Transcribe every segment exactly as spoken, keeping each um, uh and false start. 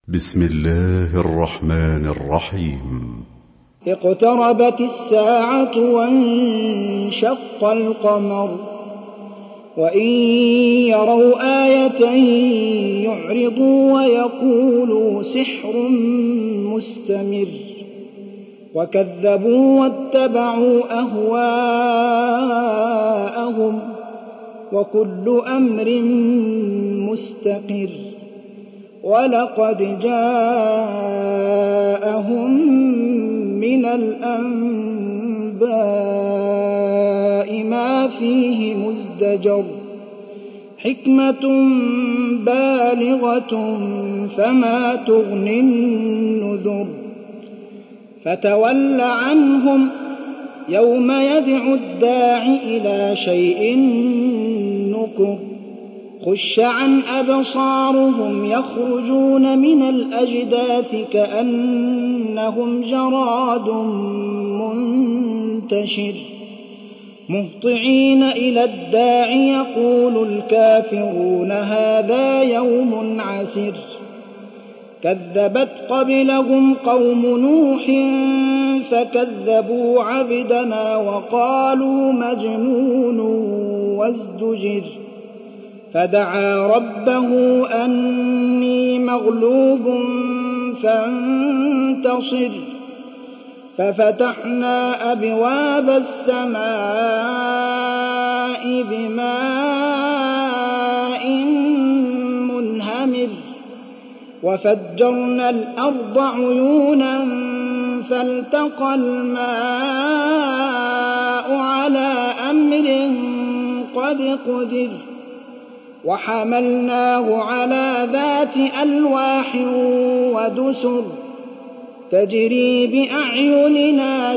بسم الله الرحمن الرحيم. اقتربت الساعة وانشق القمر وإن يروا آية يعرضوا ويقولوا سحر مستمر وكذبوا واتبعوا أهواءهم وكل أمر مستقر ولقد جاءهم من الأنباء ما فيه مزدجر حكمة بالغة فما تغني النذر فتول عنهم يوم يدعو الداع إلى شيء نكر خش عن أبصارهم يخرجون من الأجداث كأنهم جراد منتشر مهطعين إلى الداع يقول الكافرون هذا يوم عسر كذبت قبلهم قوم نوح فكذبوا عبدنا وقالوا مجنون وازدجر فدعا ربه أني مغلوب فانتصر ففتحنا أبواب السماء بماء منهمر وفجرنا الأرض عيونا فالتقى الماء على أمر قد قدر وحملناه على ذات ألواح ودسر تجري بأعيننا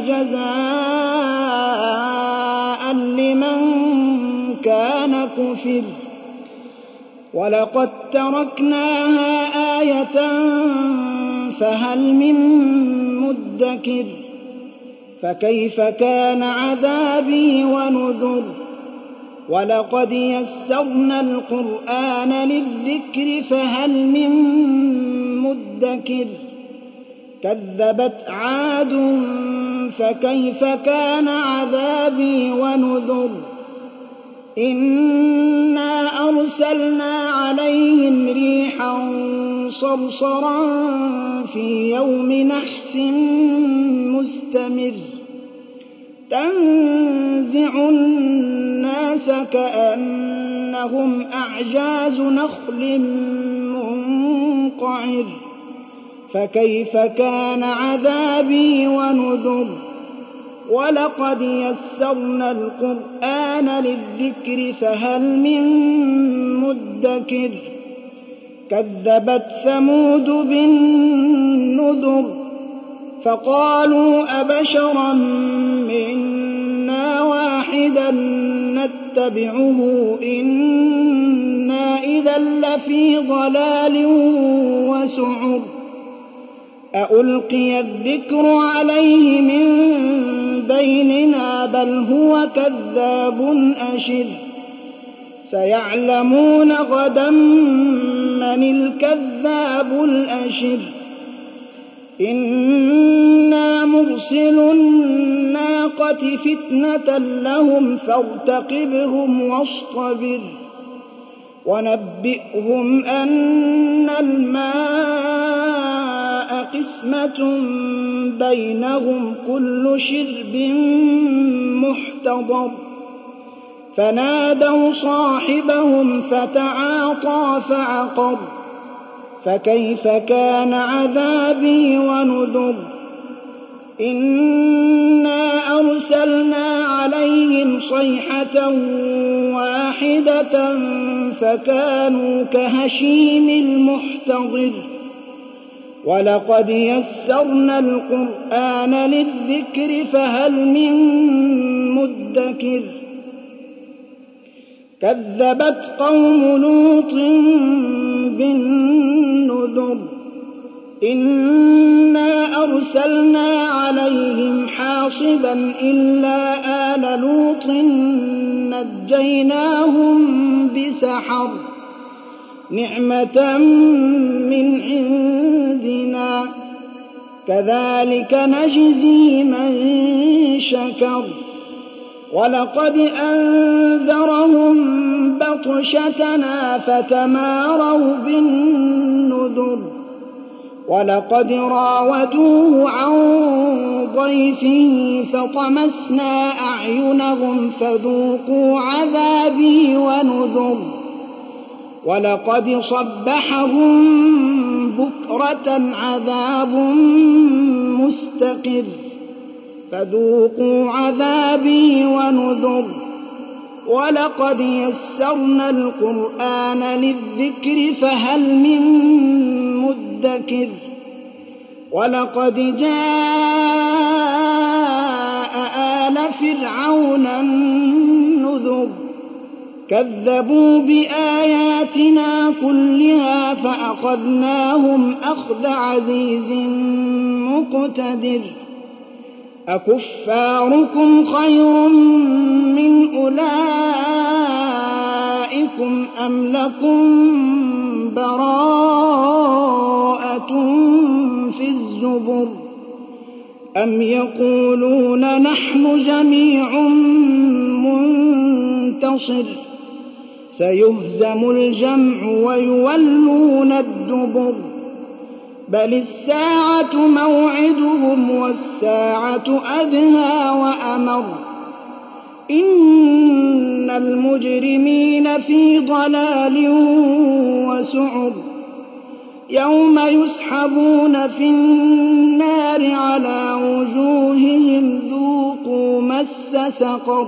جزاء لمن كان كفر ولقد تركناها آية فهل من مدكر فكيف كان عذابي ونذر ولقد يسرنا القرآن للذكر فهل من مدكر كذبت عاد فكيف كان عذابي ونذر إنا أرسلنا عليهم ريحا صرصرا في يوم نحس مستمر تنزع الناس كأنهم أعجاز نخل منقعر فكيف كان عذابي ونذر ولقد يسرنا القرآن للذكر فهل من مدكر كذبت ثمود بالنذر فقالوا أبشرا منا واحدا نتبعه إنا إذا لفي ضلال وسعر أألقي الذكر عليه من بيننا بل هو كذاب أشر سيعلمون غدا من الكذاب الأشر إنا مرسل الناقة فتنة لهم فارتقبهم واصطبر ونبئهم أن الماء قسمة بينهم كل شرب محتضر فنادوا صاحبهم فتعاطى فعقر فكيف كان عذابي ونذر إنا أرسلنا عليهم صيحة واحدة فكانوا كهشيم المحتضر ولقد يسرنا القرآن للذكر فهل من مدكر كذبت قوم لوط بالنذر إنا أرسلنا عليهم حاصبا إلا آل لوط نجيناهم بسحر نعمة من عند كذلك نجزي من شكر ولقد أنذرهم بطشتنا فتماروا بالنذر ولقد راودوه عن ضيفه فطمسنا أعينهم فذوقوا عذابي ونذر ولقد صبحهم بكرة عذاب مستقر فذوقوا عذابي ونذر ولقد يسرنا القرآن للذكر فهل من مدكر ولقد جاء آل فرعون النذر كذبوا بآياتنا كلها فأخذناهم أخذ عزيز مقتدر أكفاركم خير من أولئكم أم لكم براءة في الزبر أم يقولون نحن جميع منتصر سيهزم الجمع ويولون الدبر بل الساعة موعدهم والساعة أدهى وأمر إن المجرمين في ضلال وسعر يوم يسحبون في النار على وجوههم ذوقوا مس سقر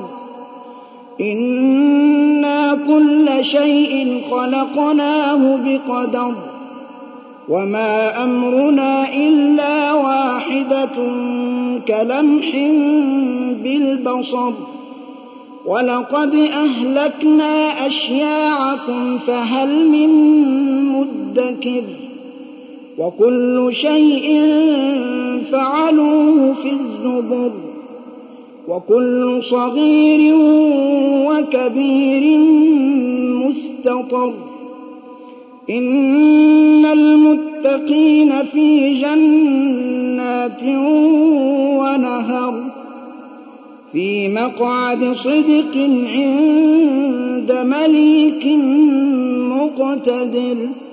إنا كل شيء خلقناه بقدر وما أمرنا إلا واحدة كلمح بالبصر ولقد أهلكنا أشياعكم فهل من مدكر وكل شيء فعلوه في الزبر وكل صغير وكبير مستطر إن المتقين في جنات ونهر في مقعد صدق عند مليك مقتدر.